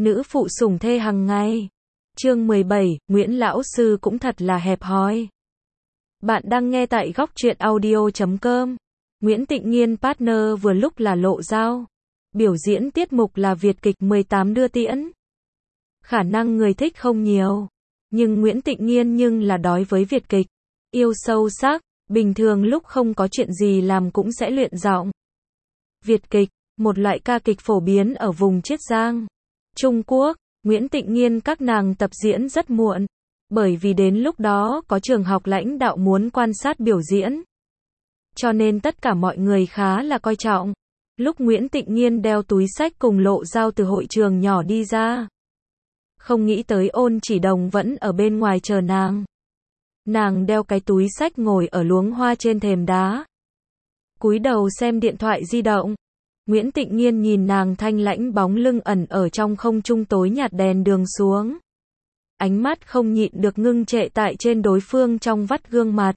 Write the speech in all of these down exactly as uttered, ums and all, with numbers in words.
nữ phụ sủng thê hàng ngày. Chương mười bảy, Nguyễn lão sư cũng thật là hẹp hòi. Bạn đang nghe tại góc truyện audio chấm com. Nguyễn Tịnh Nghiên partner vừa lúc là Lộ Dao. Biểu diễn tiết mục là Việt kịch mười tám đưa tiễn. Khả năng người thích không nhiều, nhưng Nguyễn Tịnh Nghiên nhưng là đói với Việt kịch. Yêu sâu sắc, bình thường lúc không có chuyện gì làm cũng sẽ luyện giọng. Việt kịch, một loại ca kịch phổ biến ở vùng Chiết Giang, Trung Quốc. Nguyễn Tịnh Nghiên các nàng tập diễn rất muộn, bởi vì đến lúc đó có trường học lãnh đạo muốn quan sát biểu diễn. Cho nên tất cả mọi người khá là coi trọng. Lúc Nguyễn Tịnh Nghiên đeo túi xách cùng Lộ Dao từ hội trường nhỏ đi ra, không nghĩ tới Ôn Chỉ Đồng vẫn ở bên ngoài chờ nàng. Nàng đeo cái túi xách ngồi ở luống hoa trên thềm đá, cúi đầu xem điện thoại di động. Nguyễn Tịnh Nghiên nhìn nàng thanh lãnh bóng lưng ẩn ở trong không trung tối nhạt đèn đường xuống. Ánh mắt không nhịn được ngưng trệ tại trên đối phương trong vắt gương mặt.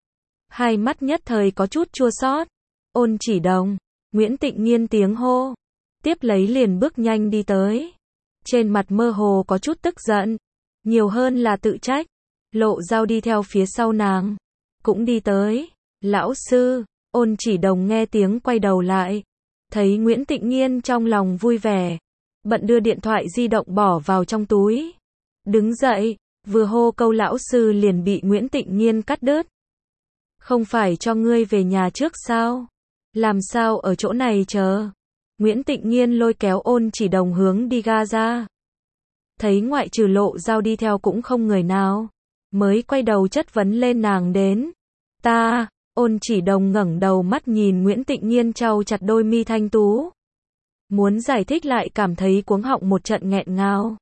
Hai mắt nhất thời có chút chua xót. Ôn Chỉ Đồng, Nguyễn Tịnh Nghiên tiếng hô. Tiếp lấy liền bước nhanh đi tới. Trên mặt mơ hồ có chút tức giận, nhiều hơn là tự trách. Lộ Dao đi theo phía sau nàng, cũng đi tới. Lão sư, Ôn Chỉ Đồng nghe tiếng quay đầu lại. Thấy Nguyễn Tịnh Nghiên trong lòng vui vẻ, bận đưa điện thoại di động bỏ vào trong túi. Đứng dậy, vừa hô câu lão sư liền bị Nguyễn Tịnh Nghiên cắt đứt. Không phải cho ngươi về nhà trước sao? Làm sao ở chỗ này chờ? Nguyễn Tịnh Nghiên lôi kéo Ôn Chỉ Đồng hướng đi ga ra. Thấy ngoại trừ Lộ Dao đi theo cũng không người nào, mới quay đầu chất vấn lên nàng đến. Ta... Ôn Chỉ Đồng ngẩng đầu mắt nhìn Nguyễn Tịnh Nghiên trao chặt đôi mi thanh tú. Muốn giải thích lại cảm thấy cuống họng một trận nghẹn ngào.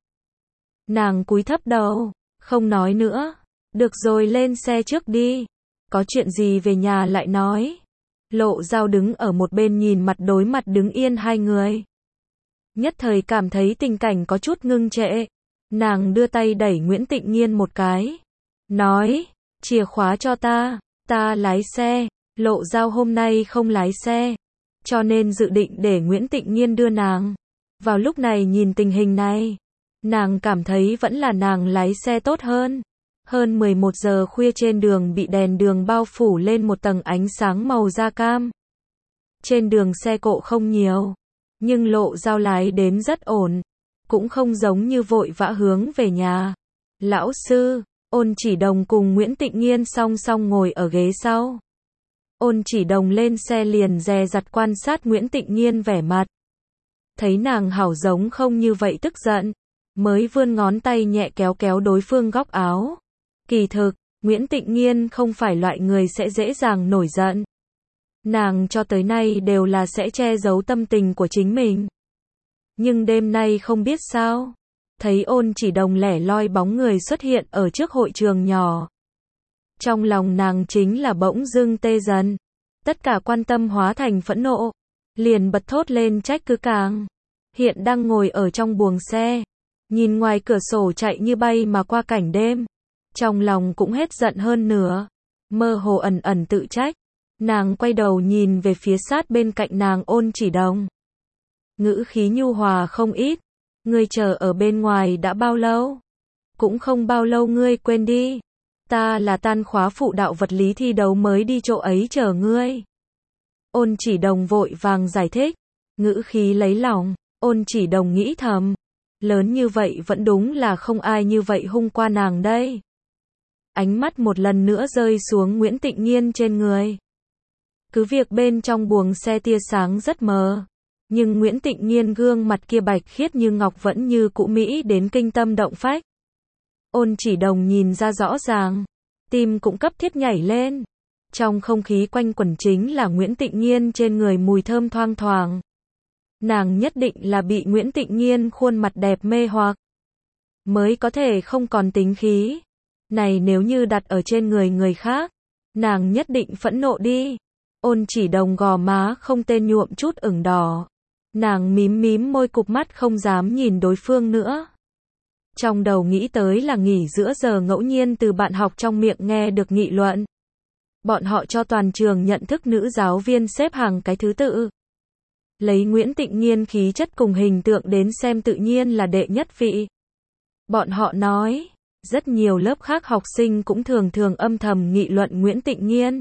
Nàng cúi thấp đầu, không nói nữa. Được rồi, lên xe trước đi. Có chuyện gì về nhà lại nói. Lộ Dao đứng ở một bên nhìn mặt đối mặt đứng yên hai người. Nhất thời cảm thấy tình cảnh có chút ngưng trệ. Nàng đưa tay đẩy Nguyễn Tịnh Nghiên một cái. Nói, chìa khóa cho ta. Ta lái xe. Lộ Dao hôm nay không lái xe, cho nên dự định để Nguyễn Tịnh Nghiên đưa nàng. Vào lúc này nhìn tình hình này, nàng cảm thấy vẫn là nàng lái xe tốt hơn. Hơn mười một giờ khuya trên đường bị đèn đường bao phủ lên một tầng ánh sáng màu da cam. Trên đường xe cộ không nhiều, nhưng Lộ Dao lái đến rất ổn, cũng không giống như vội vã hướng về nhà. Lão sư, Ôn Chỉ Đồng cùng Nguyễn Tịnh Nghiên song song ngồi ở ghế sau. Ôn Chỉ Đồng lên xe liền dè dặt quan sát Nguyễn Tịnh Nghiên vẻ mặt. Thấy nàng hảo giống không như vậy tức giận, mới vươn ngón tay nhẹ kéo kéo đối phương góc áo. Kỳ thực, Nguyễn Tịnh Nghiên không phải loại người sẽ dễ dàng nổi giận. Nàng cho tới nay đều là sẽ che giấu tâm tình của chính mình. Nhưng đêm nay không biết sao, thấy Ôn Chỉ Đồng lẻ loi bóng người xuất hiện ở trước hội trường nhỏ. Trong lòng nàng chính là bỗng dưng tê dần. Tất cả quan tâm hóa thành phẫn nộ. Liền bật thốt lên trách cứ càng. Hiện đang ngồi ở trong buồng xe, nhìn ngoài cửa sổ chạy như bay mà qua cảnh đêm. Trong lòng cũng hết giận hơn nữa. Mơ hồ ẩn ẩn tự trách. Nàng quay đầu nhìn về phía sát bên cạnh nàng Ôn Chỉ Đồng. Ngữ khí nhu hòa không ít. Ngươi chờ ở bên ngoài đã bao lâu? Cũng không bao lâu, ngươi quên đi. Ta là tan khóa phụ đạo vật lý thi đấu mới đi chỗ ấy chờ ngươi. Ôn Chỉ Đồng vội vàng giải thích. Ngữ khí lấy lòng. Ôn Chỉ Đồng nghĩ thầm. Lớn như vậy vẫn đúng là không ai như vậy hung qua nàng đây. Ánh mắt một lần nữa rơi xuống Nguyễn Tịnh Nghiên trên người. Cứ việc bên trong buồng xe tia sáng rất mờ, nhưng Nguyễn Tịnh Nghiên gương mặt kia bạch khiết như ngọc vẫn như cũ mỹ đến kinh tâm động phách. Ôn Chỉ Đồng nhìn ra rõ ràng, tim cũng cấp thiết nhảy lên. Trong không khí quanh quẩn chính là Nguyễn Tịnh Nghiên trên người mùi thơm thoang thoảng. Nàng nhất định là bị Nguyễn Tịnh Nghiên khuôn mặt đẹp mê hoặc, mới có thể không còn tính khí. Này nếu như đặt ở trên người người khác, nàng nhất định phẫn nộ đi. Ôn Chỉ Đồng gò má không tên nhuộm chút ửng đỏ. Nàng mím mím môi cụp mắt không dám nhìn đối phương nữa. Trong đầu nghĩ tới là nghỉ giữa giờ ngẫu nhiên từ bạn học trong miệng nghe được nghị luận. Bọn họ cho toàn trường nhận thức nữ giáo viên xếp hàng cái thứ tự. Lấy Nguyễn Tịnh Nghiên khí chất cùng hình tượng đến xem tự nhiên là đệ nhất vị. Bọn họ nói, rất nhiều lớp khác học sinh cũng thường thường âm thầm nghị luận Nguyễn Tịnh Nghiên.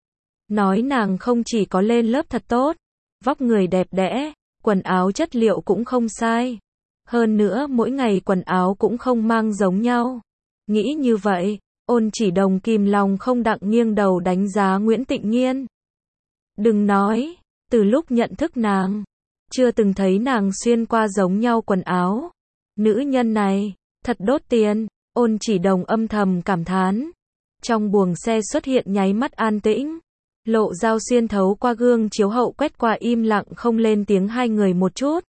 Nói nàng không chỉ có lên lớp thật tốt, vóc người đẹp đẽ, quần áo chất liệu cũng không sai. Hơn nữa mỗi ngày quần áo cũng không mang giống nhau. Nghĩ như vậy, Ôn Chỉ Đồng kìm lòng không đặng nghiêng đầu đánh giá Nguyễn Tịnh Nghiên. Đừng nói, từ lúc nhận thức nàng, chưa từng thấy nàng xuyên qua giống nhau quần áo. Nữ nhân này, thật đốt tiền, Ôn Chỉ Đồng âm thầm cảm thán. Trong buồng xe xuất hiện nháy mắt an tĩnh. Lộ Dao xuyên thấu qua gương chiếu hậu quét qua im lặng không lên tiếng hai người một chút.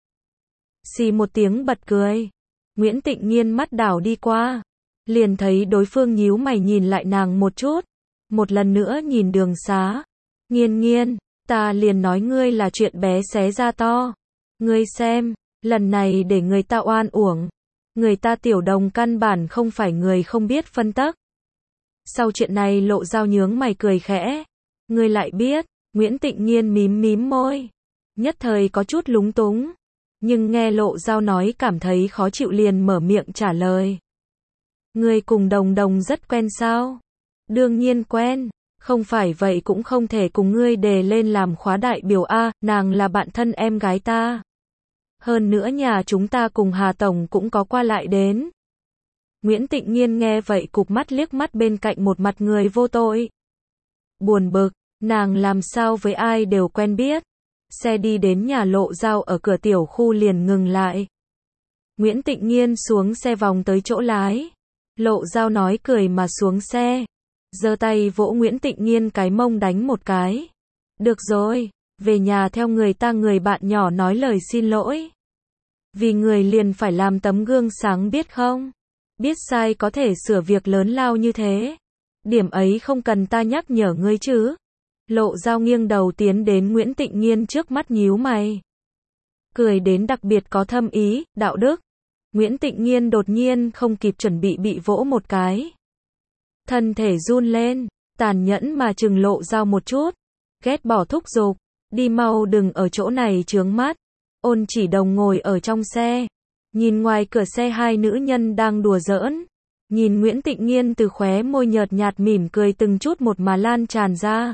Xì một tiếng bật cười. Nguyễn Tịnh Nghiên mắt đảo đi qua. Liền thấy đối phương nhíu mày nhìn lại nàng một chút. Một lần nữa nhìn Đường Xá. Nghiên Nghiên, ta liền nói ngươi là chuyện bé xé ra to. Ngươi xem, lần này để người ta oan uổng. Người ta Tiểu Đồng căn bản không phải người không biết phân tắc. Sau chuyện này Lộ Dao nhướng mày cười khẽ. Ngươi lại biết, Nguyễn Tịnh Nghiên mím mím môi. Nhất thời có chút lúng túng. Nhưng nghe Lộ Dao nói cảm thấy khó chịu liền mở miệng trả lời. Ngươi cùng Đồng Đồng rất quen sao? Đương nhiên quen. Không phải vậy cũng không thể cùng ngươi đề lên làm khóa đại biểu A, nàng là bạn thân em gái ta. Hơn nữa nhà chúng ta cùng Hà Tổng cũng có qua lại đến. Nguyễn Tịnh Nghiên nghe vậy cụp mắt liếc mắt bên cạnh một mặt người vô tội. Buồn bực, nàng làm sao với ai đều quen biết. Xe đi đến nhà Lộ Dao ở cửa tiểu khu liền ngừng lại. Nguyễn Tịnh Nghiên xuống xe vòng tới chỗ lái. Lộ Dao nói cười mà xuống xe. Giơ tay vỗ Nguyễn Tịnh Nghiên cái mông đánh một cái. Được rồi, về nhà theo người ta người bạn nhỏ nói lời xin lỗi. Vì người liền phải làm tấm gương sáng biết không? Biết sai có thể sửa việc lớn lao như thế. Điểm ấy không cần ta nhắc nhở ngươi chứ. Lộ Dao nghiêng đầu tiến đến Nguyễn Tịnh Nghiên trước mắt nhíu mày. Cười đến đặc biệt có thâm ý, đạo đức. Nguyễn Tịnh Nghiên đột nhiên không kịp chuẩn bị bị vỗ một cái. Thân thể run lên, tàn nhẫn mà chừng Lộ Dao một chút. Ghét bỏ thúc giục, đi mau đừng ở chỗ này chướng mắt. Ôn Chỉ Đồng ngồi ở trong xe. Nhìn ngoài cửa xe hai nữ nhân đang đùa giỡn. Nhìn Nguyễn Tịnh Nghiên từ khóe môi nhợt nhạt mỉm cười từng chút một mà lan tràn ra.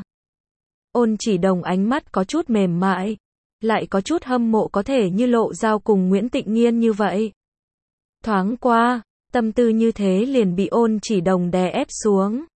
Ôn Chỉ Đồng ánh mắt có chút mềm mại. Lại có chút hâm mộ có thể như Lộ Dao cùng Nguyễn Tịnh Nghiên như vậy. Thoáng qua, tâm tư như thế liền bị Ôn Chỉ Đồng đè ép xuống.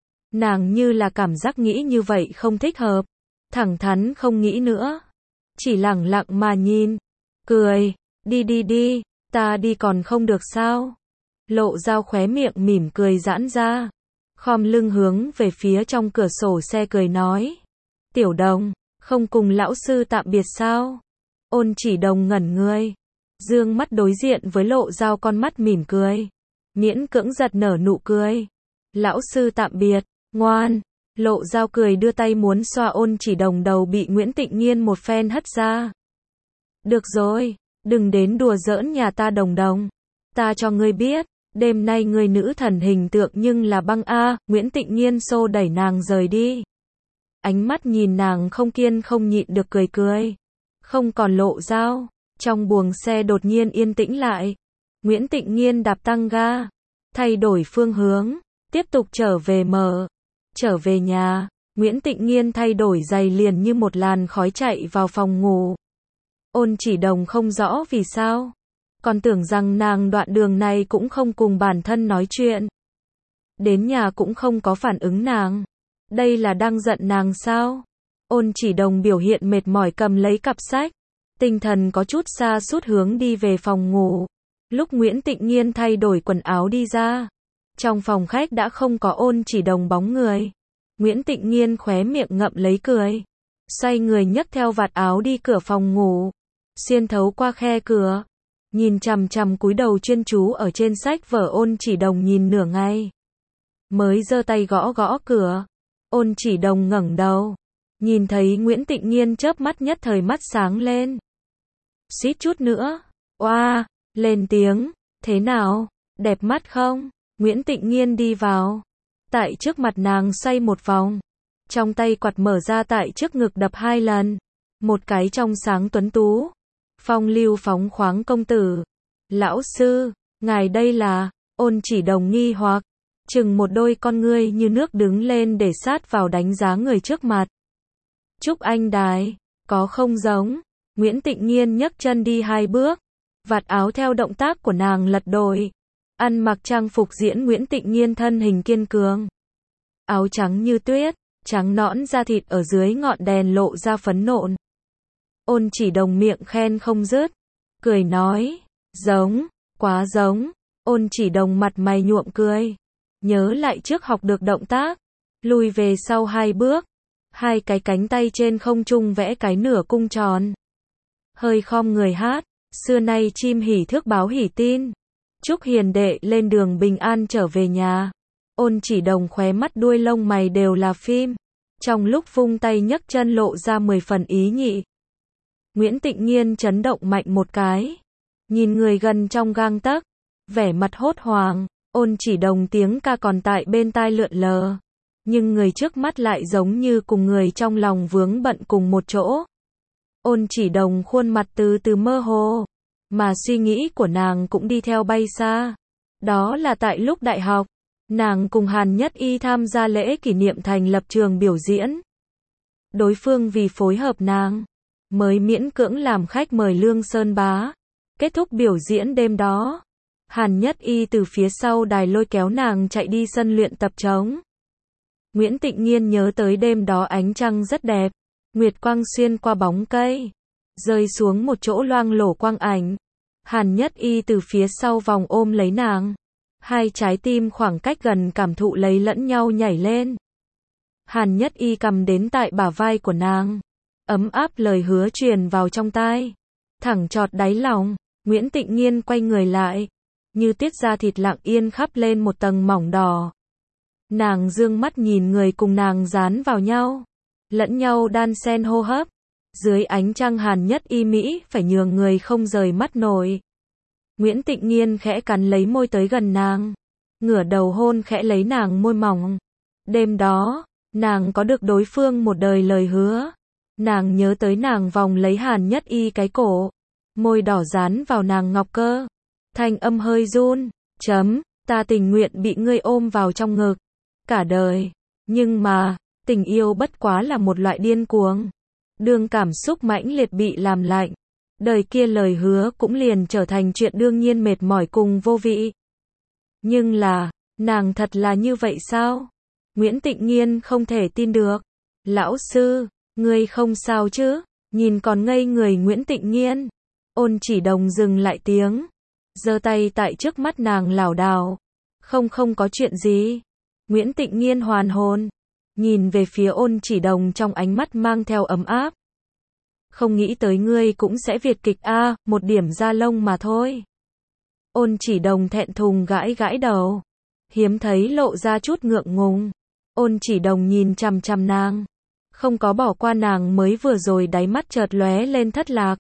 Nàng như là cảm giác nghĩ như vậy không thích hợp. Thẳng thắn không nghĩ nữa. Chỉ lẳng lặng mà nhìn. Cười, đi đi đi, ta đi còn không được sao? Lộ Dao khóe miệng mỉm cười giãn ra. Khom lưng hướng về phía trong cửa sổ xe cười nói. Tiểu Đồng, không cùng lão sư tạm biệt sao? Ôn Chỉ Đồng ngẩn người. Dương mắt đối diện với Lộ Dao con mắt mỉm cười. Miễn cưỡng giật nở nụ cười. Lão sư tạm biệt, ngoan. Lộ Dao cười đưa tay muốn xoa Ôn Chỉ Đồng đầu bị Nguyễn Tịnh Nghiên một phen hất ra. Được rồi, đừng đến đùa giỡn nhà ta Đồng Đồng. Ta cho ngươi biết, đêm nay ngươi nữ thần hình tượng nhưng là băng A. Nguyễn Tịnh Nghiên xô đẩy nàng rời đi. Ánh mắt nhìn nàng không kiên không nhịn được cười cười. Không còn Lộ Dao. Trong buồng xe đột nhiên yên tĩnh lại. Nguyễn Tịnh Nghiên đạp tăng ga. Thay đổi phương hướng. Tiếp tục trở về mở. Trở về nhà. Nguyễn Tịnh Nghiên thay đổi giày liền như một làn khói chạy vào phòng ngủ. Ôn Chỉ Đồng không rõ vì sao. Còn tưởng rằng nàng đoạn đường này cũng không cùng bản thân nói chuyện. Đến nhà cũng không có phản ứng nàng. Đây là đang giận nàng sao? Ôn Chỉ Đồng biểu hiện mệt mỏi cầm lấy cặp sách. Tinh thần có chút xa sút hướng đi về phòng ngủ. Lúc Nguyễn Tịnh Nghiên thay đổi quần áo đi ra. Trong phòng khách đã không có Ôn Chỉ Đồng bóng người. Nguyễn Tịnh Nghiên khóe miệng ngậm lấy cười. Xoay người nhấc theo vạt áo đi cửa phòng ngủ. Xuyên thấu qua khe cửa. Nhìn chằm chằm cúi đầu chuyên chú ở trên sách vở Ôn Chỉ Đồng nhìn nửa ngày. Mới giơ tay gõ gõ cửa. Ôn Chỉ Đồng ngẩng đầu. Nhìn thấy Nguyễn Tịnh Nghiên chớp mắt nhất thời mắt sáng lên. Suýt chút nữa. Oa, lên tiếng. Thế nào? Đẹp mắt không? Nguyễn Tịnh Nghiên đi vào. Tại trước mặt nàng xoay một vòng. Trong tay quạt mở ra tại trước ngực đập hai lần. một cái trong sáng tuấn tú, phong lưu phóng khoáng công tử. Lão sư, ngài đây là, Ôn Chỉ Đồng nghi hoặc, chừng một đôi con ngươi như nước đứng lên để sát vào đánh giá người trước mặt. Chúc anh đài, có không giống, Nguyễn Tịnh Nghiên nhấc chân đi hai bước, vạt áo theo động tác của nàng lật đổi, ăn mặc trang phục diễn Nguyễn Tịnh Nghiên thân hình kiên cường. Áo trắng như tuyết, trắng nõn da thịt ở dưới ngọn đèn lộ ra phấn nộn. Ôn Chỉ Đồng miệng khen không dứt, cười nói, giống, quá giống. Ôn Chỉ Đồng mặt mày nhuộm cười, nhớ lại trước học được động tác, lùi về sau hai bước, hai cái cánh tay trên không trung vẽ cái nửa cung tròn. Hơi khom người hát, xưa nay chim hỉ thước báo hỉ tin, chúc hiền đệ lên đường bình an trở về nhà. Ôn Chỉ Đồng khóe mắt đuôi lông mày đều là phim, trong lúc vung tay nhấc chân lộ ra mười phần ý nhị. Nguyễn Tịnh Nghiên chấn động mạnh một cái, nhìn người gần trong gang tấc, vẻ mặt hốt hoảng. Ôn Chỉ Đồng tiếng ca còn tại bên tai lượn lờ, nhưng người trước mắt lại giống như cùng người trong lòng vướng bận cùng một chỗ. Ôn Chỉ Đồng khuôn mặt từ từ mơ hồ, mà suy nghĩ của nàng cũng đi theo bay xa. Đó là tại lúc đại học, nàng cùng Hàn Nhất Y tham gia lễ kỷ niệm thành lập trường biểu diễn. Đối phương vì phối hợp nàng, mới miễn cưỡng làm khách mời Lương Sơn Bá. Kết thúc biểu diễn đêm đó, Hàn Nhất Y từ phía sau đài lôi kéo nàng chạy đi sân luyện tập trống. Nguyễn Tịnh Nghiên nhớ tới đêm đó ánh trăng rất đẹp, nguyệt quang xuyên qua bóng cây, rơi xuống một chỗ loang lổ quang ảnh. Hàn Nhất Y từ phía sau vòng ôm lấy nàng, hai trái tim khoảng cách gần cảm thụ lấy lẫn nhau nhảy lên. Hàn Nhất Y cầm đến tại bả vai của nàng, ấm áp lời hứa truyền vào trong tai, thẳng chọt đáy lòng. Nguyễn Tịnh Nghiên quay người lại, như tiết da thịt lặng yên khắp lên một tầng mỏng đỏ. Nàng dương mắt nhìn người cùng nàng dán vào nhau, lẫn nhau đan xen hô hấp. Dưới ánh trăng Hàn Nhất Y Mỹ phải nhường người không rời mắt nổi. Nguyễn Tịnh Nghiên khẽ cắn lấy môi tới gần nàng, ngửa đầu hôn khẽ lấy nàng môi mỏng. Đêm đó, nàng có được đối phương một đời lời hứa. Nàng nhớ tới nàng vòng lấy Hàn Nhất Y cái cổ, môi đỏ dán vào nàng ngọc cơ, thanh âm hơi run, chấm, ta tình nguyện bị ngươi ôm vào trong ngực, cả đời. Nhưng mà, tình yêu bất quá là một loại điên cuồng. Đương cảm xúc mãnh liệt bị làm lạnh, đời kia lời hứa cũng liền trở thành chuyện đương nhiên mệt mỏi cùng vô vị. Nhưng là, nàng thật là như vậy sao? Nguyễn Tịnh Nghiên không thể tin được. Lão sư, ngươi không sao chứ? Nhìn còn ngây người Nguyễn Tịnh Nghiên, Ôn Chỉ Đồng dừng lại tiếng, giơ tay tại trước mắt nàng lảo đảo. Không không có chuyện gì. Nguyễn Tịnh Nghiên hoàn hồn, nhìn về phía Ôn Chỉ Đồng trong ánh mắt mang theo ấm áp. Không nghĩ tới ngươi cũng sẽ Việt kịch a, à, một điểm da lông mà thôi. Ôn Chỉ Đồng thẹn thùng gãi gãi đầu, hiếm thấy lộ ra chút ngượng ngùng. Ôn Chỉ Đồng nhìn chằm chằm nàng, không có bỏ qua nàng mới vừa rồi, đáy mắt chợt lóe lên thất lạc.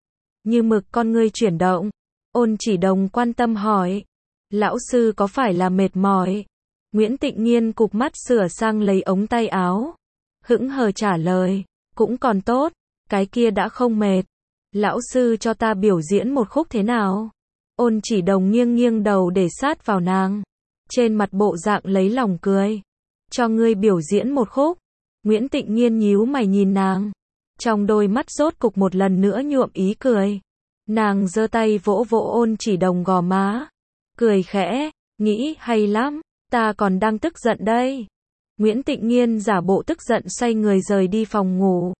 Như mực con ngươi chuyển động, Ôn Chỉ Đồng quan tâm hỏi, lão sư có phải là mệt mỏi? Nguyễn Tịnh Nghiên cụp mắt sửa sang lấy ống tay áo, hững hờ trả lời, cũng còn tốt, cái kia đã không mệt. Lão sư cho ta biểu diễn một khúc thế nào? Ôn Chỉ Đồng nghiêng nghiêng đầu để sát vào nàng, trên mặt bộ dạng lấy lòng cười. Cho ngươi biểu diễn một khúc. Nguyễn Tịnh Nghiên nhíu mày nhìn nàng, trong đôi mắt rốt cục một lần nữa nhuộm ý cười. Nàng giơ tay vỗ vỗ Ôn Chỉ Đồng gò má, cười khẽ, nghĩ hay lắm, ta còn đang tức giận đây. Nguyễn Tịnh Nghiên giả bộ tức giận xoay người rời đi phòng ngủ,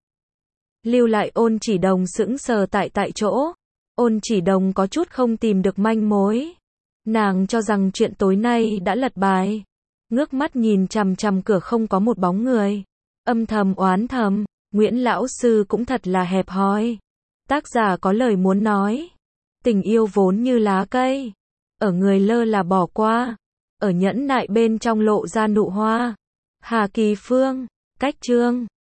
lưu lại Ôn Chỉ Đồng sững sờ tại tại chỗ. Ôn Chỉ Đồng có chút không tìm được manh mối, nàng cho rằng chuyện tối nay đã lật bài, ngước mắt nhìn chằm chằm cửa không có một bóng người, âm thầm oán thầm, Nguyễn lão sư cũng thật là hẹp hòi. Tác giả có lời muốn nói, tình yêu vốn như lá cây, ở người lơ là bỏ qua, ở nhẫn nại bên trong lộ ra nụ hoa. Hà Kỳ Phương, cách chương